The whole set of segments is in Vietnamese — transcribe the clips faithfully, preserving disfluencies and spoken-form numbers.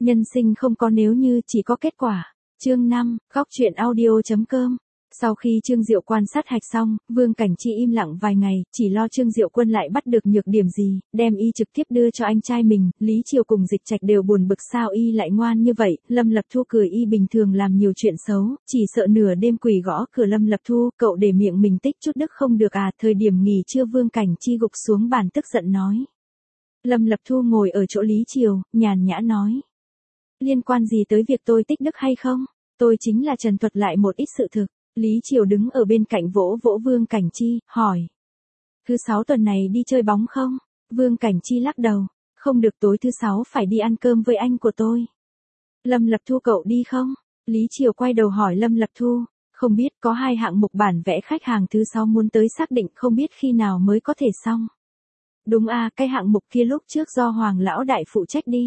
Nhân sinh không có nếu như, chỉ có kết quả. Chương năm, góc truyện audio.com. Sau khi Trương Diệu quan sát hạch xong, Vương Cảnh Chi im lặng vài ngày, chỉ lo Trương Diệu Quân lại bắt được nhược điểm gì, đem y trực tiếp đưa cho anh trai mình. Lý Triều cùng Dịch Trạch đều buồn bực sao y lại ngoan như vậy. Lâm Lập Thu cười y bình thường làm nhiều chuyện xấu, chỉ sợ nửa đêm quỷ gõ cửa Lâm Lập Thu, cậu để miệng mình tích chút đức không được à. Thời điểm nghỉ trưa Vương Cảnh Chi gục xuống bàn tức giận nói. Lâm Lập Thu ngồi ở chỗ Lý Triều, nhàn nhã nói. Liên quan gì tới việc tôi tích đức hay không? Tôi chính là trần thuật lại một ít sự thực. Lý Triều đứng ở bên cạnh vỗ vỗ Vương Cảnh Chi, hỏi. Thứ sáu tuần này đi chơi bóng không? Vương Cảnh Chi lắc đầu. Không được, tối thứ sáu phải đi ăn cơm với anh của tôi. Lâm Lập Thu cậu đi không? Lý Triều quay đầu hỏi Lâm Lập Thu. Không biết, có hai hạng mục bản vẽ khách hàng thứ sáu muốn tới xác định, không biết khi nào mới có thể xong. Đúng à, cái hạng mục kia lúc trước do Hoàng Lão Đại phụ trách đi.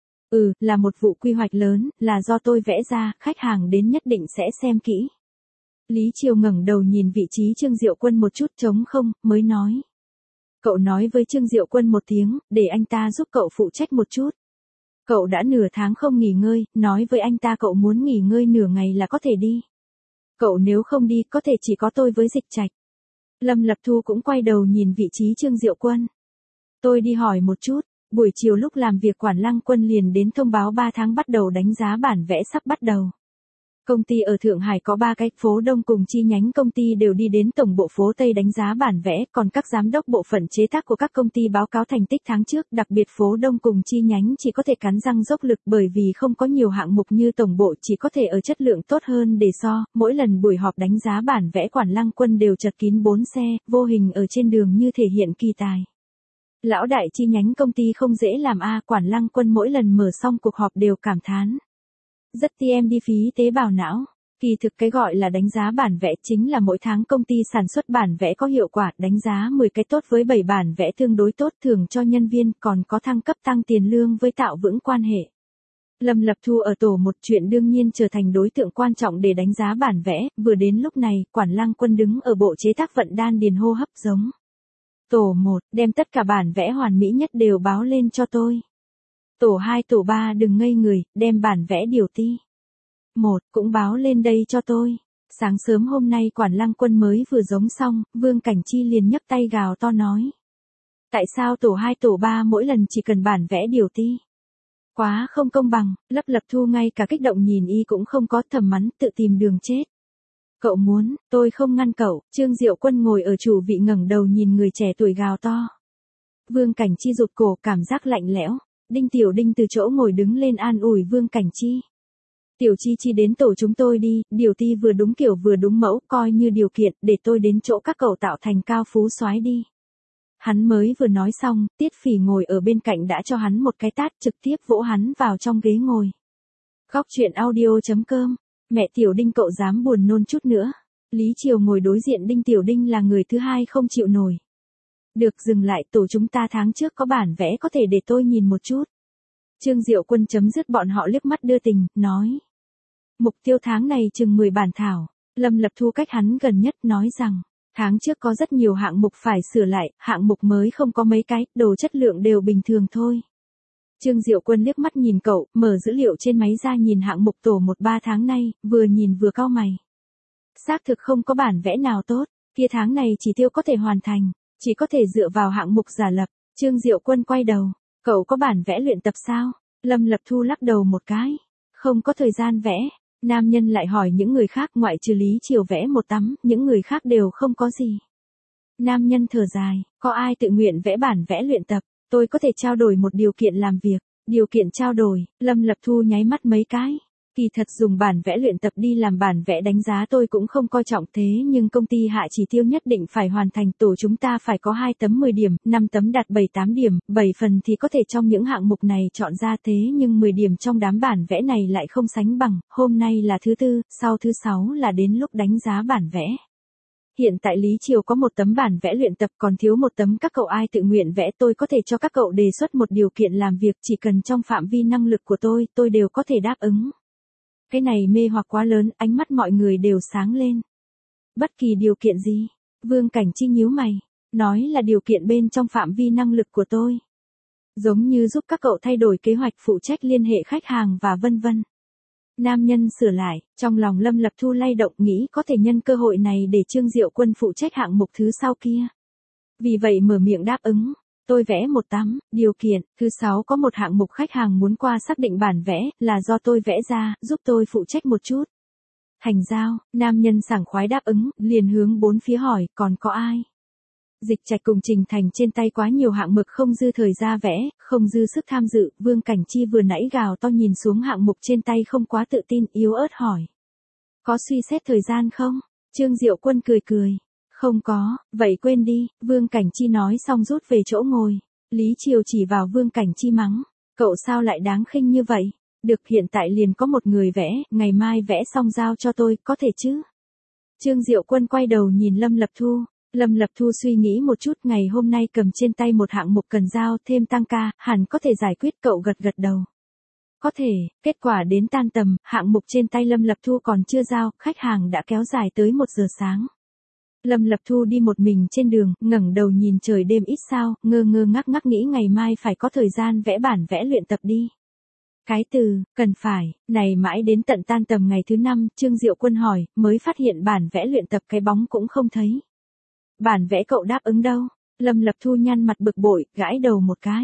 Ừ, là một vụ quy hoạch lớn, là do tôi vẽ ra, khách hàng đến nhất định sẽ xem kỹ. Lý Triều ngẩng đầu nhìn vị trí Trương Diệu Quân một chút trống không, mới nói. Cậu nói với Trương Diệu Quân một tiếng, để anh ta giúp cậu phụ trách một chút. Cậu đã nửa tháng không nghỉ ngơi, nói với anh ta cậu muốn nghỉ ngơi nửa ngày là có thể đi. Cậu nếu không đi, có thể chỉ có tôi với Dịch Trạch. Lâm Lập Thu cũng quay đầu nhìn vị trí Trương Diệu Quân. Tôi đi hỏi một chút. Buổi chiều lúc làm việc Quản Lăng Quân liền đến thông báo ba tháng bắt đầu đánh giá bản vẽ sắp bắt đầu. Công ty ở Thượng Hải có ba cái, phố Đông cùng chi nhánh công ty đều đi đến tổng bộ phố Tây đánh giá bản vẽ, còn các giám đốc bộ phận chế tác của các công ty báo cáo thành tích tháng trước, đặc biệt phố Đông cùng chi nhánh chỉ có thể cắn răng dốc lực bởi vì không có nhiều hạng mục như tổng bộ, chỉ có thể ở chất lượng tốt hơn để so. Mỗi lần buổi họp đánh giá bản vẽ Quản Lăng Quân đều chật kín bốn xe, vô hình ở trên đường như thể hiện kỳ tài. Lão đại chi nhánh công ty không dễ làm a, Quản Lăng Quân mỗi lần mở xong cuộc họp đều cảm thán. Rất tiêm đi phí tế bào não. Kỳ thực cái gọi là đánh giá bản vẽ chính là mỗi tháng công ty sản xuất bản vẽ có hiệu quả, đánh giá mười cái tốt với bảy bản vẽ tương đối tốt thưởng cho nhân viên, còn có thăng cấp tăng tiền lương với tạo vững quan hệ. Lâm Lập Thu ở tổ một chuyện đương nhiên trở thành đối tượng quan trọng để đánh giá bản vẽ, vừa đến lúc này, Quản Lăng Quân đứng ở bộ chế tác vận đan điền hô hấp giống. Tổ một, đem tất cả bản vẽ hoàn mỹ nhất đều báo lên cho tôi. Tổ hai tổ ba đừng ngây người, đem bản vẽ điều ti. Một, cũng báo lên đây cho tôi. Sáng sớm hôm nay Quản Lăng Quân mới vừa giống xong, Vương Cảnh Chi liền nhấc tay gào to nói. Tại sao tổ hai tổ ba mỗi lần chỉ cần bản vẽ điều ti? Quá không công bằng, Lâm Lập Thu ngay cả kích động nhìn y cũng không có, thầm mắng tự tìm đường chết. Cậu muốn, tôi không ngăn cậu. Trương Diệu Quân ngồi ở chủ vị ngẩng đầu nhìn người trẻ tuổi gào to. Vương Cảnh Chi rụt cổ, cảm giác lạnh lẽo. Đinh Tiểu Đinh từ chỗ ngồi đứng lên an ủi Vương Cảnh Chi. Tiểu Chi Chi đến tổ chúng tôi đi, điều ti vừa đúng kiểu vừa đúng mẫu, coi như điều kiện, để tôi đến chỗ các cậu tạo thành cao phú soái đi. Hắn mới vừa nói xong, Tiết Phỉ ngồi ở bên cạnh đã cho hắn một cái tát, trực tiếp vỗ hắn vào trong ghế ngồi. Góc truyện audio.com. Mẹ Tiểu Đinh cậu dám buồn nôn chút nữa. Lý Triều ngồi đối diện Đinh Tiểu Đinh là người thứ hai không chịu nổi. Được, dừng lại, tổ chúng ta tháng trước có bản vẽ có thể để tôi nhìn một chút. Trương Diệu Quân chấm dứt bọn họ liếc mắt đưa tình, nói. Mục tiêu tháng này chừng mười bản thảo. Lâm Lập Thu cách hắn gần nhất nói rằng, tháng trước có rất nhiều hạng mục phải sửa lại, hạng mục mới không có mấy cái, đồ chất lượng đều bình thường thôi. Trương Diệu Quân liếc mắt nhìn cậu, mở dữ liệu trên máy ra nhìn hạng mục tổ một ba tháng nay, vừa nhìn vừa cau mày. Xác thực không có bản vẽ nào tốt, kia tháng này chỉ tiêu có thể hoàn thành, chỉ có thể dựa vào hạng mục giả lập. Trương Diệu Quân quay đầu, cậu có bản vẽ luyện tập sao? Lâm Lập Thu lắc đầu một cái, không có thời gian vẽ. Nam nhân lại hỏi những người khác, ngoại trừ Lý Triều vẽ một tấm, những người khác đều không có gì. Nam nhân thở dài, có ai tự nguyện vẽ bản vẽ luyện tập? Tôi có thể trao đổi một điều kiện làm việc. Điều kiện trao đổi, Lâm Lập Thu nháy mắt mấy cái. Kỳ thật dùng bản vẽ luyện tập đi làm bản vẽ đánh giá tôi cũng không coi trọng, thế nhưng công ty hạ chỉ tiêu nhất định phải hoàn thành, tổ chúng ta phải có hai tấm mười điểm, năm tấm đạt bảy tám điểm, bảy phần thì có thể trong những hạng mục này chọn ra, thế nhưng mười điểm trong đám bản vẽ này lại không sánh bằng. Hôm nay là thứ tư, sau thứ sáu là đến lúc đánh giá bản vẽ. Hiện tại Lý Triều có một tấm bản vẽ luyện tập còn thiếu một tấm, các cậu ai tự nguyện vẽ, tôi có thể cho các cậu đề xuất một điều kiện làm việc, chỉ cần trong phạm vi năng lực của tôi, tôi đều có thể đáp ứng. Cái này mê hoặc quá lớn, ánh mắt mọi người đều sáng lên. Bất kỳ điều kiện gì? Vương Cảnh Chi nhíu mày, nói là điều kiện bên trong phạm vi năng lực của tôi. Giống như giúp các cậu thay đổi kế hoạch phụ trách liên hệ khách hàng và vân vân. Nam nhân sửa lại, trong lòng Lâm Lập Thu lay động nghĩ có thể nhân cơ hội này để Trương Diệu Quân phụ trách hạng mục thứ sau kia. Vì vậy mở miệng đáp ứng. Tôi vẽ một tấm, điều kiện, thứ sáu có một hạng mục khách hàng muốn qua xác định bản vẽ, là do tôi vẽ ra, giúp tôi phụ trách một chút. Thành giao, nam nhân sảng khoái đáp ứng, liền hướng bốn phía hỏi, còn có ai? Dịch Trạch cùng Trình Thành trên tay quá nhiều hạng mục không dư thời ra vẽ, không dư sức tham dự, Vương Cảnh Chi vừa nãy gào to nhìn xuống hạng mục trên tay không quá tự tin, yếu ớt hỏi. Có suy xét thời gian không? Trương Diệu Quân cười cười. Không có, vậy quên đi, Vương Cảnh Chi nói xong rút về chỗ ngồi. Lý Triều chỉ vào Vương Cảnh Chi mắng, cậu sao lại đáng khinh như vậy? Được, hiện tại liền có một người vẽ, ngày mai vẽ xong giao cho tôi, có thể chứ? Trương Diệu Quân quay đầu nhìn Lâm Lập Thu. Lâm Lập Thu suy nghĩ một chút, ngày hôm nay cầm trên tay một hạng mục cần giao thêm tăng ca, hẳn có thể giải quyết, cậu gật gật đầu. Có thể, kết quả đến tan tầm, hạng mục trên tay Lâm Lập Thu còn chưa giao, khách hàng đã kéo dài tới một giờ sáng. Lâm Lập Thu đi một mình trên đường, ngẩng đầu nhìn trời đêm ít sao, ngơ ngơ ngác ngác nghĩ ngày mai phải có thời gian vẽ bản vẽ luyện tập đi. Cái từ, cần phải, này mãi đến tận tan tầm ngày thứ năm, Trương Diệu Quân hỏi, mới phát hiện bản vẽ luyện tập cái bóng cũng không thấy. Bản vẽ cậu đáp ứng đâu? Lâm Lập Thu nhăn mặt bực bội, gãi đầu một cái.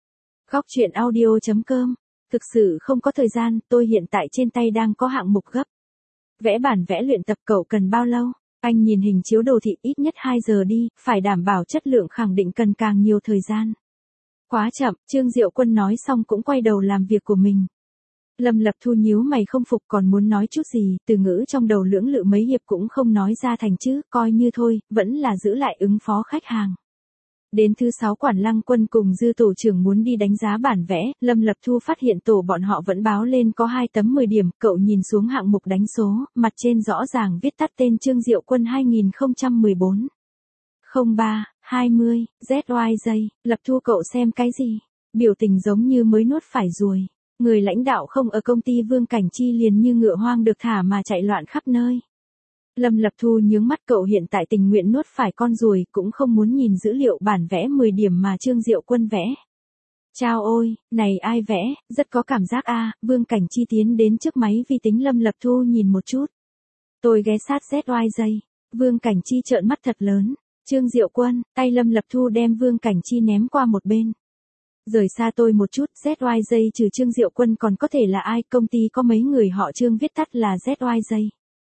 Góc chuyện audio chấm com. Thực sự không có thời gian, tôi hiện tại trên tay đang có hạng mục gấp. Vẽ bản vẽ luyện tập cậu cần bao lâu? Anh nhìn hình chiếu đồ thị, ít nhất hai giờ đi, phải đảm bảo chất lượng khẳng định cần càng nhiều thời gian. Quá chậm, Trương Diệu Quân nói xong cũng quay đầu làm việc của mình. Lâm Lập Thu nhíu mày không phục, còn muốn nói chút gì, từ ngữ trong đầu lưỡng lự mấy hiệp cũng không nói ra thành chữ, coi như thôi, vẫn là giữ lại ứng phó khách hàng. Đến thứ sáu Quản Lăng Quân cùng Dư tổ trưởng muốn đi đánh giá bản vẽ, Lâm Lập Thu phát hiện tổ bọn họ vẫn báo lên có hai tấm mười điểm, cậu nhìn xuống hạng mục đánh số, mặt trên rõ ràng viết tắt tên Trương Diệu Quân hai không một bốn. không ba, hai mươi, Z Y J, Lập Thu cậu xem cái gì? Biểu tình giống như mới nuốt phải ruồi. Người lãnh đạo không ở công ty Vương Cảnh Chi liền như ngựa hoang được thả mà chạy loạn khắp nơi. Lâm Lập Thu nhướng mắt, cậu hiện tại tình nguyện nuốt phải con ruồi, cũng không muốn nhìn dữ liệu bản vẽ mười điểm mà Trương Diệu Quân vẽ. Chao ôi, này ai vẽ, rất có cảm giác a. À, Vương Cảnh Chi tiến đến trước máy vi tính Lâm Lập Thu nhìn một chút. Tôi ghé sát Z Y J. Vương Cảnh Chi trợn mắt thật lớn. Trương Diệu Quân, tay Lâm Lập Thu đem Vương Cảnh Chi ném qua một bên. Rời xa tôi một chút, Z Y J trừ Trương Diệu Quân còn có thể là ai, công ty có mấy người họ Trương viết tắt là Z Y J.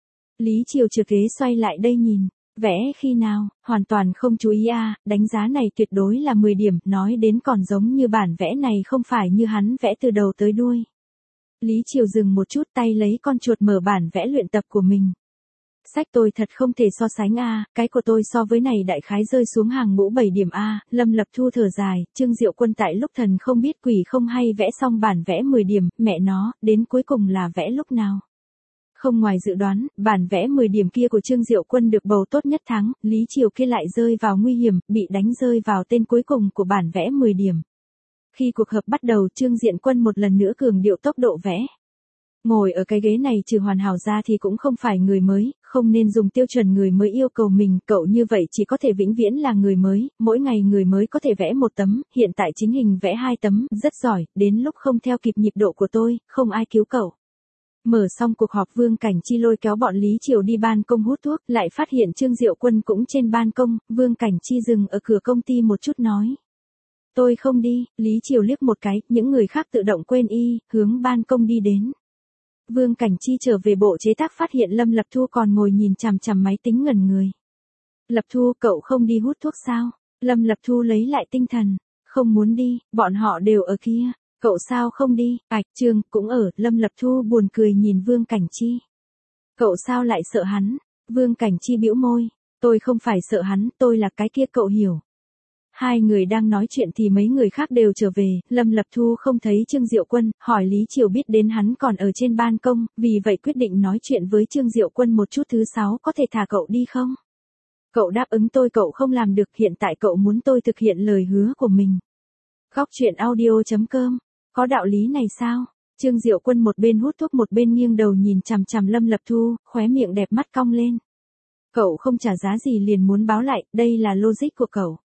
Lý Triều trượt ghế xoay lại đây nhìn, vẽ khi nào, hoàn toàn không chú ý a, à, đánh giá này tuyệt đối là mười điểm, nói đến còn giống như bản vẽ này không phải như hắn vẽ từ đầu tới đuôi. Lý Triều dừng một chút, tay lấy con chuột mở bản vẽ luyện tập của mình. Sách tôi thật không thể so sánh a, à, cái của tôi so với này đại khái rơi xuống hàng ngũ bảy điểm a. À, Lâm Lập Thu thở dài, Trương Diệu Quân tại lúc thần không biết quỷ không hay vẽ xong bản vẽ mười điểm, mẹ nó, đến cuối cùng là vẽ lúc nào? Không ngoài dự đoán, bản vẽ mười điểm kia của Trương Diệu Quân được bầu tốt nhất thắng, Lý Triều kia lại rơi vào nguy hiểm, bị đánh rơi vào tên cuối cùng của bản vẽ mười điểm. Khi cuộc họp bắt đầu, Trương Diệu Quân một lần nữa cường điệu tốc độ vẽ. Ngồi ở cái ghế này trừ hoàn hảo ra thì cũng không phải người mới, không nên dùng tiêu chuẩn người mới yêu cầu mình, cậu như vậy chỉ có thể vĩnh viễn là người mới, mỗi ngày người mới có thể vẽ một tấm, hiện tại chính hình vẽ hai tấm, rất giỏi, đến lúc không theo kịp nhịp độ của tôi, không ai cứu cậu. Mở xong cuộc họp Vương Cảnh Chi lôi kéo bọn Lý Triều đi ban công hút thuốc, lại phát hiện Trương Diệu Quân cũng trên ban công, Vương Cảnh Chi dừng ở cửa công ty một chút nói. Tôi không đi, Lý Triều liếc một cái, những người khác tự động quên y, hướng ban công đi đến. Vương Cảnh Chi trở về bộ chế tác phát hiện Lâm Lập Thu còn ngồi nhìn chằm chằm máy tính ngẩn người. Lập Thu, cậu không đi hút thuốc sao? Lâm Lập Thu lấy lại tinh thần. Không muốn đi, bọn họ đều ở kia. Cậu sao không đi? Ảch, Trương cũng ở. Lâm Lập Thu buồn cười nhìn Vương Cảnh Chi. Cậu sao lại sợ hắn? Vương Cảnh Chi bĩu môi. Tôi không phải sợ hắn, tôi là cái kia, cậu hiểu. Hai người đang nói chuyện thì mấy người khác đều trở về, Lâm Lập Thu không thấy Trương Diệu Quân, hỏi Lý Triều biết đến hắn còn ở trên ban công, vì vậy quyết định nói chuyện với Trương Diệu Quân một chút, thứ sáu có thể thả cậu đi không? Cậu đáp ứng tôi, cậu không làm được, hiện tại cậu muốn tôi thực hiện lời hứa của mình. Góc chuyện audio chấm com, có đạo lý này sao? Trương Diệu Quân một bên hút thuốc một bên nghiêng đầu nhìn chằm chằm Lâm Lập Thu, khóe miệng đẹp mắt cong lên. Cậu không trả giá gì liền muốn báo lại, đây là logic của cậu.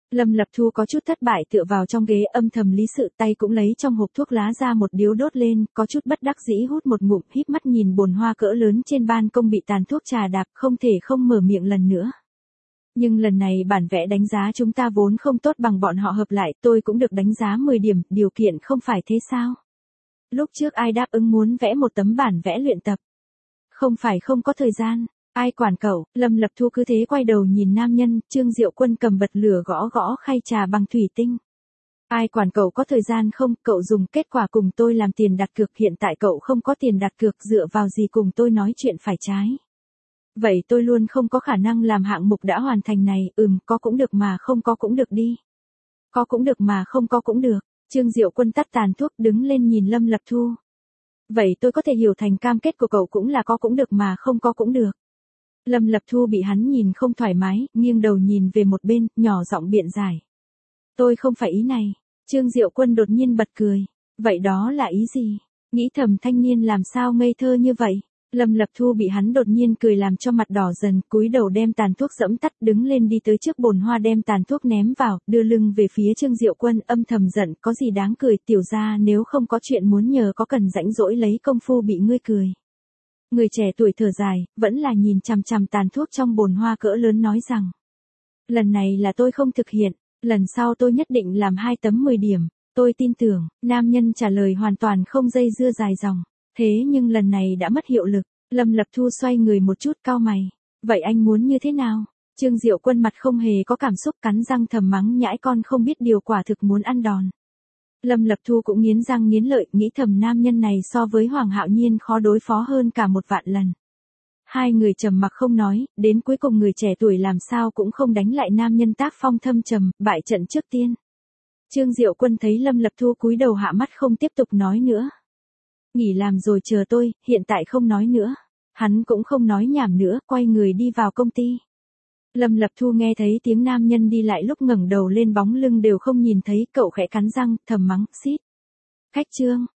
Lâm Lập Thu có chút thất bại tựa vào trong ghế âm thầm lý sự, tay cũng lấy trong hộp thuốc lá ra một điếu đốt lên, có chút bất đắc dĩ hút một ngụm, híp mắt nhìn bồn hoa cỡ lớn trên ban công bị tàn thuốc trà đạp, không thể không mở miệng lần nữa. Nhưng lần này bản vẽ đánh giá chúng ta vốn không tốt bằng bọn họ hợp lại, tôi cũng được đánh giá mười điểm, điều kiện không phải thế sao? Lúc trước ai đáp ứng muốn vẽ một tấm bản vẽ luyện tập? Không phải không có thời gian. Ai quản cậu? Lâm Lập Thu cứ thế quay đầu nhìn nam nhân, Trương Diệu Quân cầm bật lửa gõ gõ khay trà bằng thủy tinh. Ai quản cậu có thời gian không? Cậu dùng kết quả cùng tôi làm tiền đặt cược, hiện tại cậu không có tiền đặt cược, dựa vào gì cùng tôi nói chuyện phải trái? Vậy tôi luôn không có khả năng làm hạng mục đã hoàn thành này, ừm, có cũng được mà không có cũng được đi. Có cũng được mà không có cũng được. Trương Diệu Quân tắt tàn thuốc đứng lên nhìn Lâm Lập Thu. Vậy tôi có thể hiểu thành cam kết của cậu cũng là có cũng được mà không có cũng được. Lâm Lập Thu bị hắn nhìn không thoải mái, nghiêng đầu nhìn về một bên, nhỏ giọng biện giải. Tôi không phải ý này. Trương Diệu Quân đột nhiên bật cười. Vậy đó là ý gì? Nghĩ thầm thanh niên làm sao ngây thơ như vậy? Lâm Lập Thu bị hắn đột nhiên cười làm cho mặt đỏ dần, cúi đầu đem tàn thuốc dẫm tắt, đứng lên đi tới trước bồn hoa đem tàn thuốc ném vào, đưa lưng về phía Trương Diệu Quân, âm thầm giận, có gì đáng cười, tiểu gia nếu không có chuyện muốn nhờ có cần rãnh rỗi lấy công phu bị ngươi cười. Người trẻ tuổi thở dài, vẫn là nhìn chằm chằm tàn thuốc trong bồn hoa cỡ lớn nói rằng. Lần này là tôi không thực hiện, lần sau tôi nhất định làm hai tấm mười điểm, tôi tin tưởng, nam nhân trả lời hoàn toàn không dây dưa dài dòng. Thế nhưng lần này đã mất hiệu lực, Lâm Lập Thu xoay người một chút cau mày. Vậy anh muốn như thế nào? Trương Diệu Quân mặt không hề có cảm xúc, cắn răng thầm mắng nhãi con không biết điều, quả thực muốn ăn đòn. Lâm Lập Thu cũng nghiến răng nghiến lợi, nghĩ thầm nam nhân này so với Hoàng Hạo Nhiên khó đối phó hơn cả một vạn lần. Hai người trầm mặc không nói, đến cuối cùng người trẻ tuổi làm sao cũng không đánh lại nam nhân tác phong thâm trầm, bại trận trước tiên. Trương Diệu Quân thấy Lâm Lập Thu cúi đầu hạ mắt không tiếp tục nói nữa. Nghỉ làm rồi chờ tôi, hiện tại không nói nữa. Hắn cũng không nói nhảm nữa, quay người đi vào công ty. Lâm Lập Thu nghe thấy tiếng nam nhân đi lại, lúc ngẩng đầu lên bóng lưng đều không nhìn thấy, cậu khẽ cắn răng, thầm mắng, xít. Khách Trương,